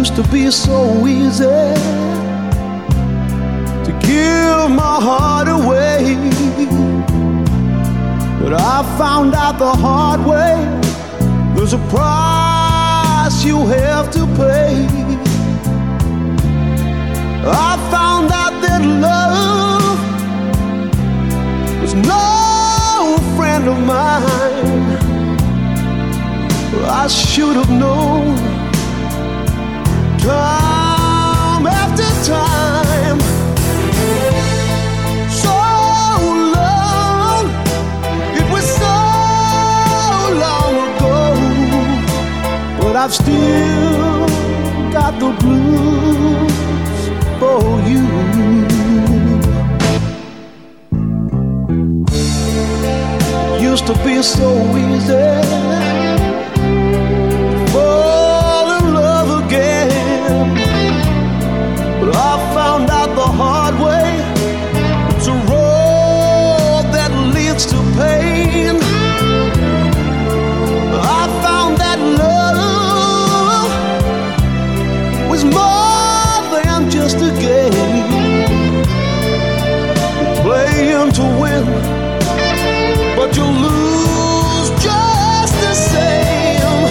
Used to be so easy to give my heart away, but I found out the hard way there's a price you have to pay. I found out that love was no friend of mine. I should have known time after time. So long, it was so long ago, but I've still got the blues for you. Used to be so easy fall in love again, but I found out the hard way it's a road that leads to pain. I found that love was more than just a game, playing to win, but you lose just the same.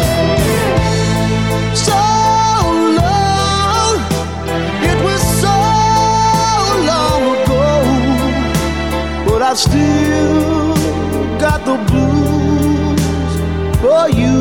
So long, it was so long ago, but I've still got the blues for you.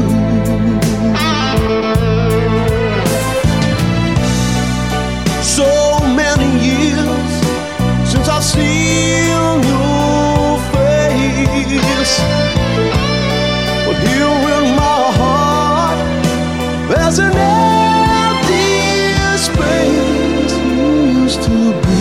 So many years since I've seen your face, but here in my heart there's an empty space you used to be.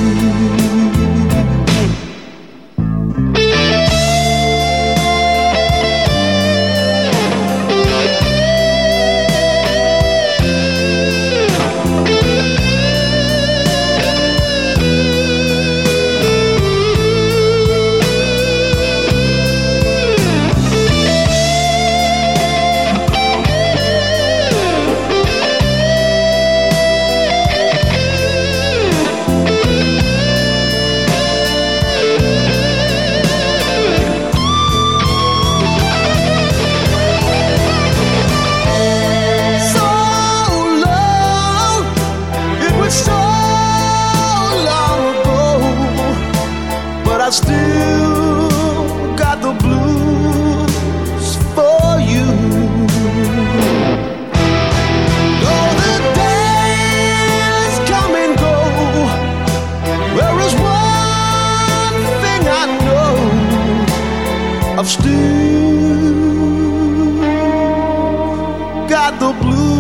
Still got the blues for you. Though the days come and go, there is one thing I know, I've still got the blues